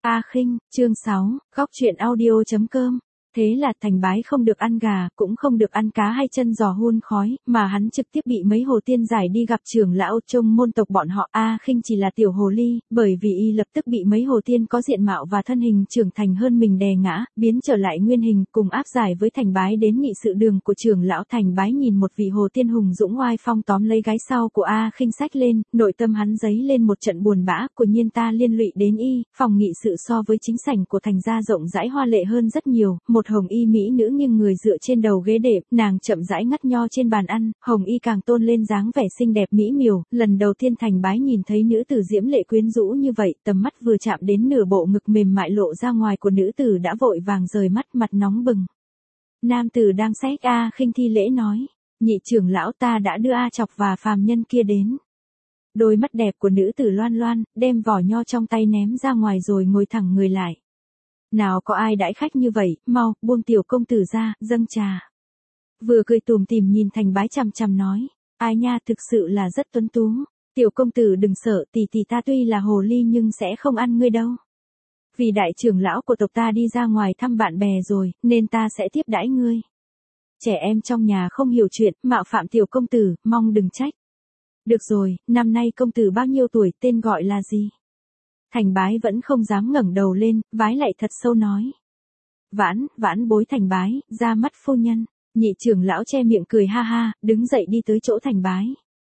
A Khinh, chương 6, góc truyện audio.com. Thế là Thành Bái không được ăn gà, cũng không được ăn cá hay chân giò hun khói, mà hắn trực tiếp bị mấy hồ tiên giải đi gặp trưởng lão trong môn tộc bọn họ. A Khinh chỉ là tiểu hồ ly, bởi vì y lập tức bị mấy hồ tiên có diện mạo và thân hình trưởng thành hơn mình đè ngã, biến trở lại nguyên hình, cùng áp giải với Thành Bái đến nghị sự đường của trưởng lão. Thành Bái nhìn một vị hồ tiên hùng dũng oai phong tóm lấy gái sau của A Khinh xách lên, nội tâm hắn dấy lên một trận buồn bã. Của nhiên ta liên lụy đến y, phòng nghị sự so với chính sảnh của Thành gia rộng rãi hoa lệ hơn rất nhiều. Một hồng y mỹ nữ nghiêng người dựa trên đầu ghế đệm, nàng chậm rãi ngắt nho trên bàn ăn, hồng y càng tôn lên dáng vẻ xinh đẹp mỹ miều. Lần đầu tiên Thành Bái nhìn thấy nữ tử diễm lệ quyến rũ như vậy, tầm mắt vừa chạm đến nửa bộ ngực mềm mại lộ ra ngoài của nữ tử đã vội vàng rời mắt, mặt nóng bừng. Nam tử đang xách A Khinh thi lễ nói, nhị trưởng lão, ta đã đưa A Chọc và phàm nhân kia đến. Đôi mắt đẹp của nữ tử loan loan, đem vỏ nho trong tay ném ra ngoài rồi ngồi thẳng người lại. Nào có ai đãi khách như vậy, mau, buông tiểu công tử ra, dâng trà. Vừa cười tủm tỉm nhìn Thành Bái chằm chằm nói, ai nha, thực sự là rất tuấn tú. Tiểu công tử đừng sợ, tỷ ta tuy là hồ ly nhưng sẽ không ăn ngươi đâu. Vì đại trưởng lão của tộc ta đi ra ngoài thăm bạn bè rồi, nên ta sẽ tiếp đãi ngươi. Trẻ em trong nhà không hiểu chuyện, mạo phạm tiểu công tử, mong đừng trách. Được rồi, năm nay công tử bao nhiêu tuổi, tên gọi là gì? Thành Bái vẫn không dám ngẩng đầu lên, vái lạy thật sâu nói. Vãn bối Thành Bái, ra mắt phu nhân. Nhị trưởng lão che miệng cười ha ha, đứng dậy đi tới chỗ Thành Bái.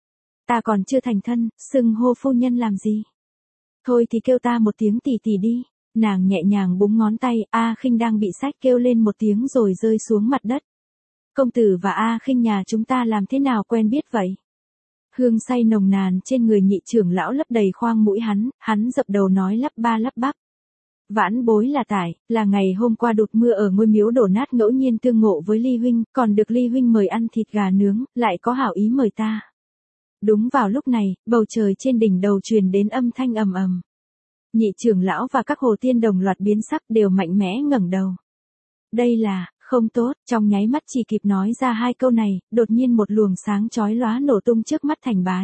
Ta còn chưa thành thân, xưng hô phu nhân làm gì? Thôi thì kêu ta một tiếng tỷ tỷ đi. Nàng nhẹ nhàng búng ngón tay, A Khinh đang bị xách kêu lên một tiếng rồi rơi xuống mặt đất. Công tử và A Khinh nhà chúng ta làm thế nào quen biết vậy? Hương say nồng nàn trên người nhị trưởng lão lấp đầy khoang mũi hắn dập đầu nói lắp ba lắp bắp. Vãn bối là ngày hôm qua đột mưa ở ngôi miếu đổ nát ngẫu nhiên tương ngộ với Ly huynh, còn được Ly huynh mời ăn thịt gà nướng, lại có hảo ý mời ta. Đúng vào lúc này, bầu trời trên đỉnh đầu truyền đến âm thanh ầm ầm. Nhị trưởng lão và các hồ tiên đồng loạt biến sắc, đều mạnh mẽ ngẩng đầu. Đây là, không tốt, trong nháy mắt chỉ kịp nói ra hai câu này, đột nhiên một luồng sáng chói lóa nổ tung trước mắt Thành Bái.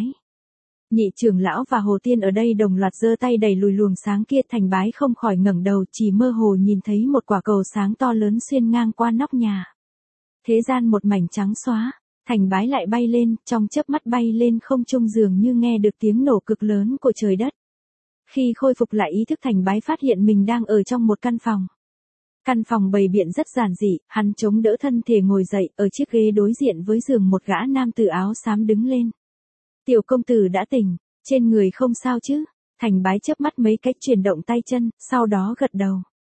Nhị trưởng lão và hồ tiên ở đây đồng loạt giơ tay đẩy lùi luồng sáng kia. Thành Bái không khỏi ngẩng đầu, chỉ mơ hồ nhìn thấy một quả cầu sáng to lớn xuyên ngang qua nóc nhà. Thế gian một mảnh trắng xóa, Thành Bái lại bay lên, trong chớp mắt bay lên không trung dường như nghe được tiếng nổ cực lớn của trời đất. Khi khôi phục lại ý thức, Thành Bái phát hiện mình đang ở trong một căn phòng. Căn phòng bày biện rất giản dị, hắn chống đỡ thân thể ngồi dậy, ở chiếc ghế đối diện với giường một gã nam tử áo xám đứng lên. Tiểu công tử đã tỉnh, trên người không sao chứ? Thành Bái chớp mắt mấy cách chuyển động tay chân, sau đó gật đầu.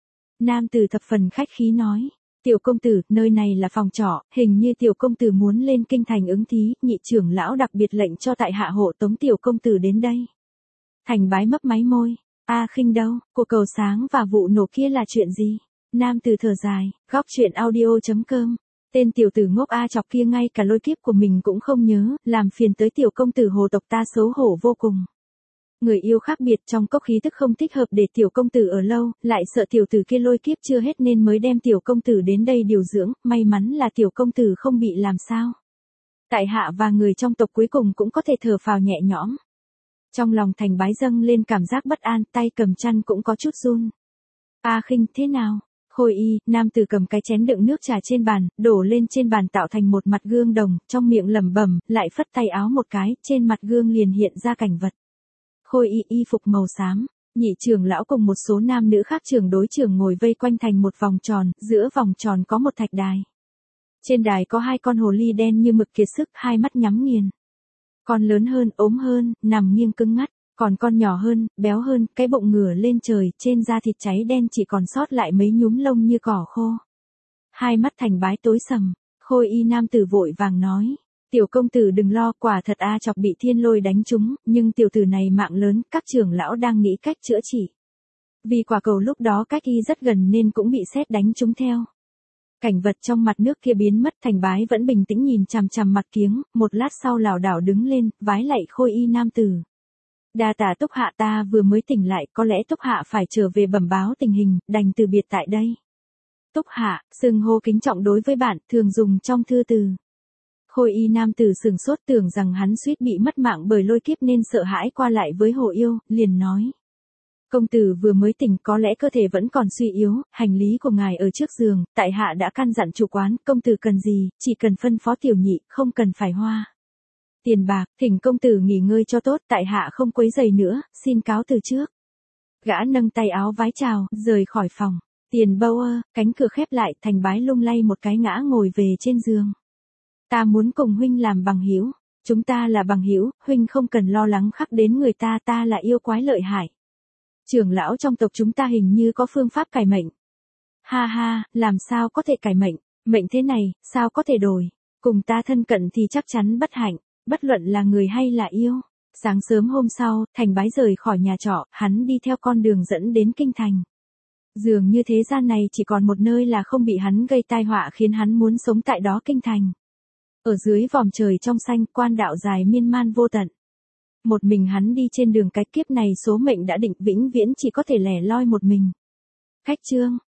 Nam tử thập phần khách khí nói, tiểu công tử, nơi này là phòng trọ, hình như tiểu công tử muốn lên kinh thành ứng thí, nhị trưởng lão đặc biệt lệnh cho tại hạ hộ tống tiểu công tử đến đây. Thành Bái mấp máy môi, A Khinh đâu, cuộc cầu sáng và vụ nổ kia là chuyện gì? Nam tử thở dài, góc truyện audio.com. Tên tiểu tử ngốc A Chọc kia ngay cả lôi kiếp của mình cũng không nhớ, làm phiền tới tiểu công tử hồ tộc ta xấu hổ vô cùng. Người yêu khác biệt, trong cốc khí tức không thích hợp để tiểu công tử ở lâu, lại sợ tiểu tử kia lôi kiếp chưa hết nên mới đem tiểu công tử đến đây điều dưỡng, may mắn là tiểu công tử không bị làm sao. Tại hạ và người trong tộc cuối cùng cũng có thể thở phào nhẹ nhõm. Trong lòng Thành Bái dâng lên cảm giác bất an, tay cầm chăn cũng có chút run. A Khinh, thế nào? Khôi y, nam tử cầm cái chén đựng nước trà trên bàn, đổ lên trên bàn tạo thành một mặt gương đồng, trong miệng lẩm bẩm, lại phất tay áo một cái, trên mặt gương liền hiện ra cảnh vật. Khôi y y phục màu xám, nhị trưởng lão cùng một số nam nữ khác trưởng đối trưởng ngồi vây quanh thành một vòng tròn, giữa vòng tròn có một thạch đài. Trên đài có hai con hồ ly đen như mực kiệt sức, hai mắt nhắm nghiền. Con lớn hơn, ốm hơn, nằm nghiêng cứng ngắt. Còn con nhỏ hơn, béo hơn, cái bụng ngửa lên trời, trên da thịt cháy đen chỉ còn sót lại mấy nhúm lông như cỏ khô. Hai mắt Thành Bái tối sầm, khôi y nam tử vội vàng nói. Tiểu công tử đừng lo, quả thật A Chọc bị thiên lôi đánh trúng, nhưng tiểu tử này mạng lớn, các trưởng lão đang nghĩ cách chữa trị. Vì quả cầu lúc đó cách y rất gần nên cũng bị sét đánh trúng theo. Cảnh vật trong mặt nước kia biến mất. Thành Bái vẫn bình tĩnh nhìn chằm chằm mặt kiếng, một lát sau lảo đảo đứng lên, vái lạy khôi y nam tử. Đa tạ Túc hạ, ta vừa mới tỉnh lại, có lẽ Túc hạ phải trở về bẩm báo tình hình, đành từ biệt tại đây. Túc hạ, xưng hô kính trọng đối với bạn, thường dùng trong thư từ. Khôi y nam tử sừng sốt, tưởng rằng hắn suýt bị mất mạng bởi lôi kiếp nên sợ hãi qua lại với hồ yêu, liền nói. Công tử vừa mới tỉnh có lẽ cơ thể vẫn còn suy yếu, hành lý của ngài ở trước giường, tại hạ đã căn dặn chủ quán, công tử cần gì, chỉ cần phân phó tiểu nhị, không cần phải hoa tiền bạc, thỉnh công tử nghỉ ngơi cho tốt, tại hạ không quấy rầy nữa, xin cáo từ trước. Gã nâng tay áo vái chào, rời khỏi phòng. Tiền Bauer, cánh cửa khép lại, Thành Bái lung lay một cái ngã ngồi về trên giường. Ta muốn cùng huynh làm bằng hữu, chúng ta là bằng hữu, huynh không cần lo lắng khắc đến người ta, ta là yêu quái lợi hại. Trưởng lão trong tộc chúng ta hình như có phương pháp cải mệnh. Ha ha, làm sao có thể cải mệnh, mệnh thế này, sao có thể đổi, cùng ta thân cận thì chắc chắn bất hạnh, bất luận là người hay là yêu. Sáng sớm hôm sau, Thành Bái rời khỏi nhà trọ, hắn đi theo con đường dẫn đến kinh thành. Dường như thế gian này chỉ còn một nơi là không bị hắn gây tai họa khiến hắn muốn sống tại đó kinh thành. Ở dưới vòm trời trong xanh, quan đạo dài miên man vô tận. Một mình hắn đi trên đường cái kiếp này số mệnh đã định vĩnh viễn chỉ có thể lẻ loi một mình. Khách trương,